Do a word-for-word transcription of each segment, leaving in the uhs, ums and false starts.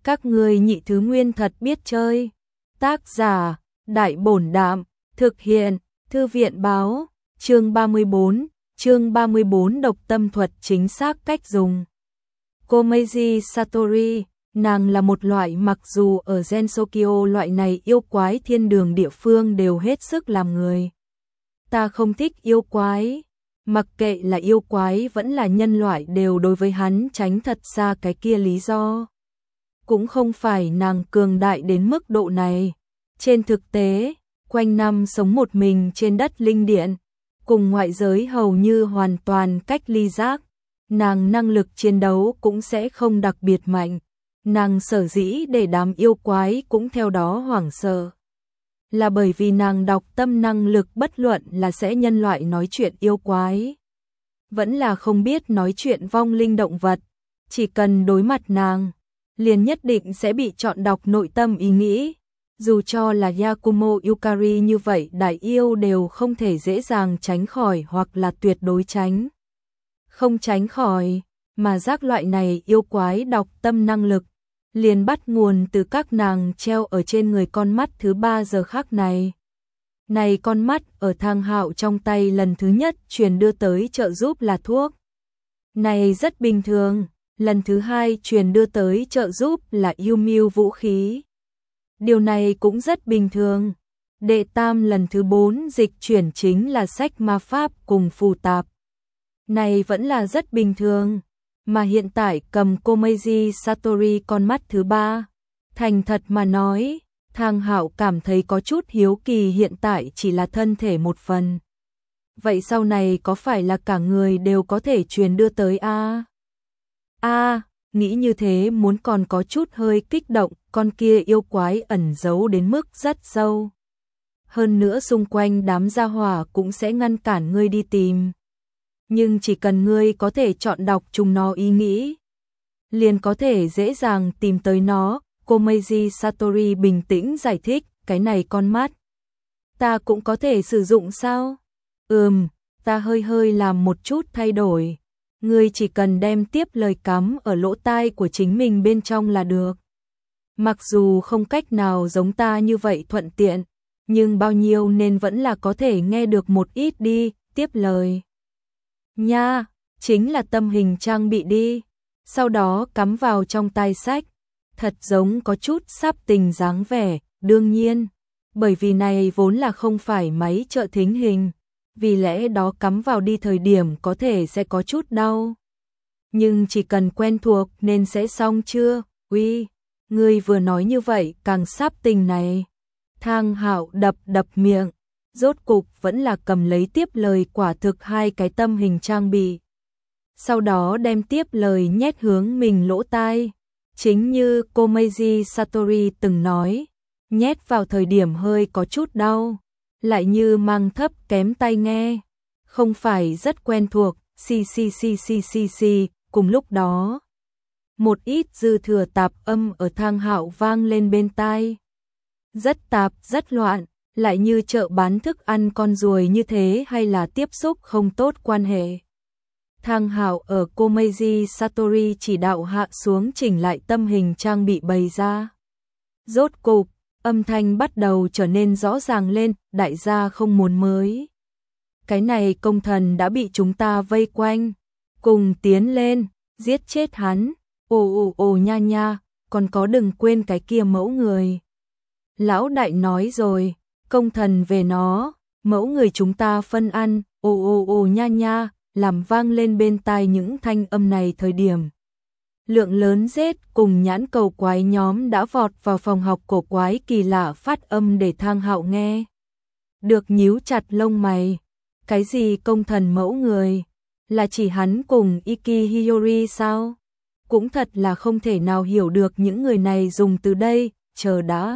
Các ngươi nhị thứ nguyên thật biết chơi. Tác giả, Đại Bổn Đạm, thực hiện, Thư viện Báo, chương ba mươi bốn, chương ba mươi bốn độc tâm thuật chính xác cách dùng. Komeiji Satori, nàng là một loại mặc dù ở Gensokyo loại này yêu quái thiên đường địa phương đều hết sức làm người. Ta không thích yêu quái, mặc kệ là yêu quái vẫn là nhân loại đều đối với hắn tránh thật xa cái kia lý do. Cũng không phải nàng cường đại đến mức độ này. Trên thực tế, quanh năm sống một mình trên đất linh điện, cùng ngoại giới hầu như hoàn toàn cách ly giác, nàng năng lực chiến đấu cũng sẽ không đặc biệt mạnh. Nàng sở dĩ để đám yêu quái cũng theo đó hoảng sợ, là bởi vì nàng đọc tâm năng lực bất luận là sẽ nhân loại nói chuyện yêu quái, vẫn là không biết nói chuyện vong linh động vật, chỉ cần đối mặt nàng, liền nhất định sẽ bị chọn đọc nội tâm ý nghĩ. Dù cho là Yakumo Yukari như vậy đại yêu đều không thể dễ dàng tránh khỏi hoặc là tuyệt đối tránh. Không tránh khỏi, mà giác loại này yêu quái đọc tâm năng lực, liền bắt nguồn từ các nàng treo ở trên người con mắt thứ ba giờ khắc này. Này con mắt ở Thang Hạo trong tay lần thứ nhất truyền đưa tới trợ giúp là thuốc. Này rất bình thường, lần thứ hai truyền đưa tới trợ giúp là yêu mưu vũ khí. Điều này cũng rất bình thường. Đệ tam lần thứ bốn dịch chuyển chính là sách ma pháp cùng phù tạp. Này vẫn là rất bình thường. Mà hiện tại cầm Komeiji Satori con mắt thứ ba. Thành thật mà nói, Thang Hạo cảm thấy có chút hiếu kỳ hiện tại chỉ là thân thể một phần. Vậy sau này có phải là cả người đều có thể truyền đưa tới a? A, nghĩ như thế muốn còn có chút hơi kích động, con kia yêu quái ẩn giấu đến mức rất sâu. Hơn nữa xung quanh đám gia hỏa cũng sẽ ngăn cản ngươi đi tìm. Nhưng chỉ cần ngươi có thể chọn đọc chúng nó ý nghĩ, liền có thể dễ dàng tìm tới nó. Komeiji Satori bình tĩnh giải thích, cái này con mắt ta cũng có thể sử dụng sao? Ừm, ta hơi hơi làm một chút thay đổi. Ngươi chỉ cần đem tiếp lời cắm ở lỗ tai của chính mình bên trong là được. Mặc dù không cách nào giống ta như vậy thuận tiện, nhưng bao nhiêu nên vẫn là có thể nghe được một ít đi, tiếp lời. Nha, chính là tâm hình trang bị đi. Sau đó cắm vào trong tai sách. Thật giống có chút sắp tình dáng vẻ, đương nhiên. Bởi vì này vốn là không phải máy trợ thính hình. Vì lẽ đó cắm vào đi thời điểm có thể sẽ có chút đau. Nhưng chỉ cần quen thuộc nên sẽ xong chưa? Uy, ngươi vừa nói như vậy càng sắp tình này. Thang Hạo đập đập miệng. Rốt cục vẫn là cầm lấy tiếp lời quả thực hai cái tâm hình trang bị. Sau đó đem tiếp lời nhét hướng mình lỗ tai. Chính như Komeiji Satori từng nói, nhét vào thời điểm hơi có chút đau, lại như mang thấp kém tai nghe, không phải rất quen thuộc, xì xì xì xì xì xì, cùng lúc đó. Một ít dư thừa tạp âm ở Thang Hạo vang lên bên tai. Rất tạp, rất loạn, lại như chợ bán thức ăn con ruồi như thế hay là tiếp xúc không tốt quan hệ. Thang Hạo ở Komeiji Satori chỉ đạo hạ xuống chỉnh lại tâm hình trang bị bày ra. Rốt cục, âm thanh bắt đầu trở nên rõ ràng lên, đại gia không muốn mới. Cái này công thần đã bị chúng ta vây quanh, cùng tiến lên, giết chết hắn, ồ ồ ồ nha nha, còn có đừng quên cái kia mẫu người. Lão đại nói rồi, công thần về nó, mẫu người chúng ta phân ăn, ồ ồ ồ nha nha, làm vang lên bên tai những thanh âm này thời điểm. Lượng lớn rết cùng nhãn cầu quái nhóm đã vọt vào phòng học cổ quái kỳ lạ phát âm để Thang Hạo nghe. Được nhíu chặt lông mày. Cái gì công thần mẫu người? Là chỉ hắn cùng Iki Hiyori sao? Cũng thật là không thể nào hiểu được những người này dùng từ đây, chờ đã.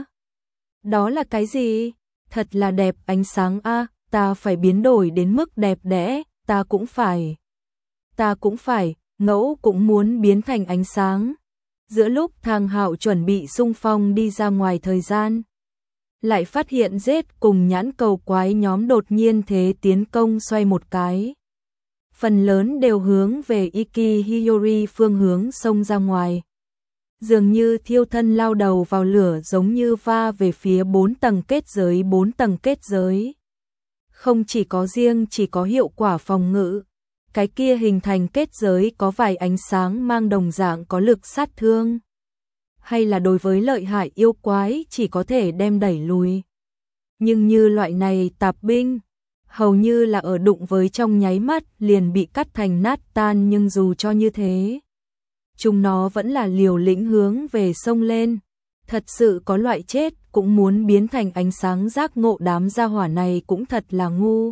Đó là cái gì? Thật là đẹp ánh sáng a, ta phải biến đổi đến mức đẹp đẽ, ta cũng phải. Ta cũng phải, ngẫu cũng muốn biến thành ánh sáng. Giữa lúc Thang Hạo chuẩn bị xung phong đi ra ngoài thời gian, lại phát hiện rết cùng nhãn cầu quái nhóm đột nhiên thế tiến công xoay một cái. Phần lớn đều hướng về Iki Hiyori phương hướng xông ra ngoài. dường như thiêu thân lao đầu vào lửa, giống như va về phía bốn tầng kết giới. Bốn tầng kết giới không chỉ có riêng chỉ có hiệu quả phòng ngự, cái kia hình thành kết giới có vài ánh sáng mang đồng dạng có lực sát thương, hay là đối với lợi hại yêu quái chỉ có thể đem đẩy lùi. Nhưng như loại này tạp binh, hầu như là ở đụng với trong nháy mắt liền bị cắt thành nát tan, nhưng dù cho như thế, chúng nó vẫn là liều lĩnh hướng về sông lên. Thật sự có loại chết cũng muốn biến thành ánh sáng giác ngộ, đám gia hỏa này cũng thật là ngu.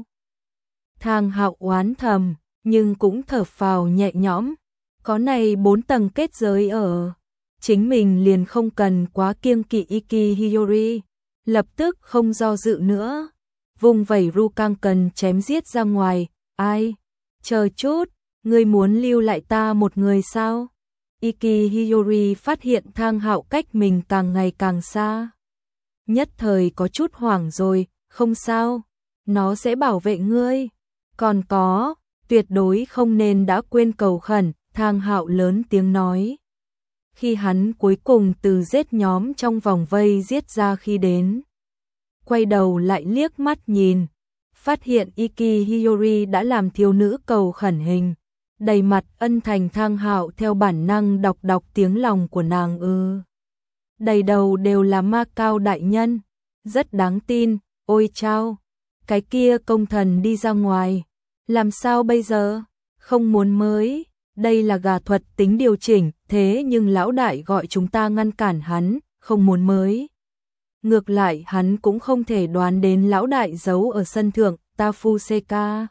Thang Hạo oán thầm, nhưng cũng thở phào nhẹ nhõm, có này bốn tầng kết giới ở, chính mình liền không cần quá kiêng kỵ. Iki Hiyori lập tức không do dự nữa, vùng vẩy Rasengan chém giết ra ngoài. Ai? Chờ chút, ngươi muốn lưu lại ta một người sao? Iki Hiyori phát hiện Thang Hạo cách mình càng ngày càng xa, nhất thời có chút hoảng rồi. Không sao, nó sẽ bảo vệ ngươi. Còn có, tuyệt đối không nên đã quên cầu khẩn, Thang Hạo lớn tiếng nói. Khi hắn cuối cùng từ giết nhóm trong vòng vây giết ra khi đến, quay đầu lại liếc mắt nhìn, phát hiện Iki Hiyori đã làm thiếu nữ cầu khẩn hình, đầy mặt ân thành. Thang Hạo theo bản năng đọc đọc tiếng lòng của nàng. ư Đầy đầu đều là Ma Cao đại nhân, rất đáng tin. Ôi chao, cái kia công thần đi ra ngoài, làm sao bây giờ? Không muốn mới, đây là gà thuật tính điều chỉnh, thế nhưng lão đại gọi chúng ta ngăn cản hắn, không muốn mới. Ngược lại hắn cũng không thể đoán đến lão đại giấu ở sân thượng. Tafuseka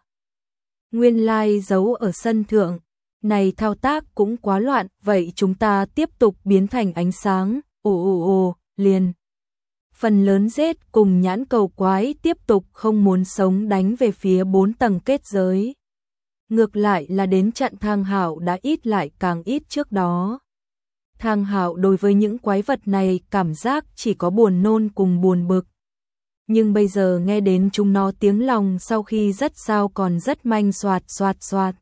nguyên lai giấu ở sân thượng, này thao tác cũng quá loạn. Vậy chúng ta tiếp tục biến thành ánh sáng. Ồ ồ ồ, liền phần lớn giết cùng nhãn cầu quái tiếp tục không muốn sống đánh về phía bốn tầng kết giới. Ngược lại là đến chặn Thang Hạo đã ít lại càng ít. Trước đó Thang Hạo đối với những quái vật này cảm giác chỉ có buồn nôn cùng buồn bực, nhưng bây giờ nghe đến chúng nó tiếng lòng sau khi rất sao còn rất manh. Xoạt xoạt xoạt,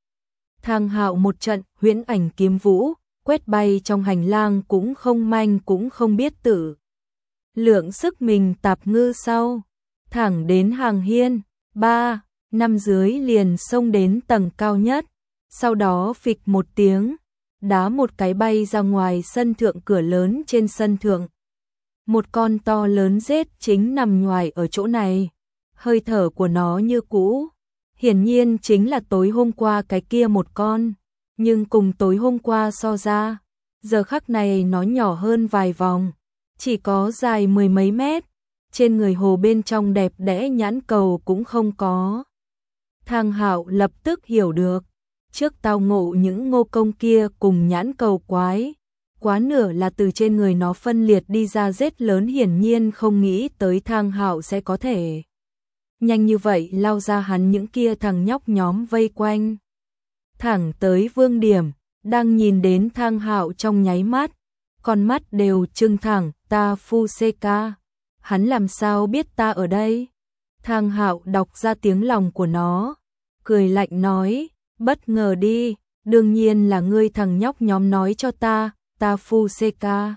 Thang Hạo một trận huyễn ảnh kiếm vũ quét bay trong hành lang, cũng không manh cũng không biết tự lượng sức mình tạp ngư sau, thẳng đến hàng hiên, ba, năm dưới liền xông đến tầng cao nhất, sau đó phịch một tiếng, đá một cái bay ra ngoài sân thượng cửa lớn. Trên sân thượng, một con to lớn rết chính nằm nhoài ở chỗ này, hơi thở của nó như cũ, hiển nhiên chính là tối hôm qua cái kia một con, nhưng cùng tối hôm qua so ra, giờ khắc này nó nhỏ hơn vài vòng, chỉ có dài mười mấy mét, trên người hồ bên trong đẹp đẽ nhãn cầu cũng không có. Thang Hạo lập tức hiểu được, trước tao ngộ những ngô công kia cùng nhãn cầu quái, quá nửa là từ trên người nó phân liệt đi ra rết lớn, hiển nhiên không nghĩ tới Thang Hạo sẽ có thể nhanh như vậy lao ra hắn những kia thằng nhóc nhóm vây quanh. Thẳng tới Vương Điểm, đang nhìn đến Thang Hạo trong nháy mắt, con mắt đều trừng thẳng. Tafuseka, hắn làm sao biết ta ở đây? Thang Hạo đọc ra tiếng lòng của nó, cười lạnh nói, bất ngờ đi, đương nhiên là ngươi thằng nhóc nhóm nói cho ta. Tafuseka,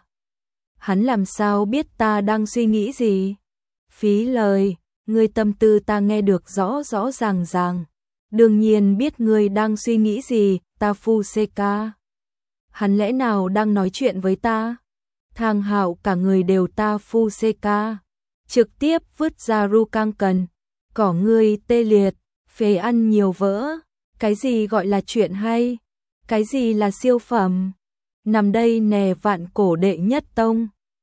hắn làm sao biết ta đang suy nghĩ gì? Phí lời, ngươi tâm tư ta nghe được rõ rõ ràng ràng, đương nhiên biết ngươi đang suy nghĩ gì. Tafuseka, hắn lẽ nào đang nói chuyện với ta? Thang Hạo cả người đều Tafuseka, trực tiếp vứt ra Rasengan, cỏ ngươi tê liệt, phế ăn nhiều vỡ, cái gì gọi là chuyện hay, cái gì là siêu phẩm, nằm đây nè vạn cổ đệ nhất tông.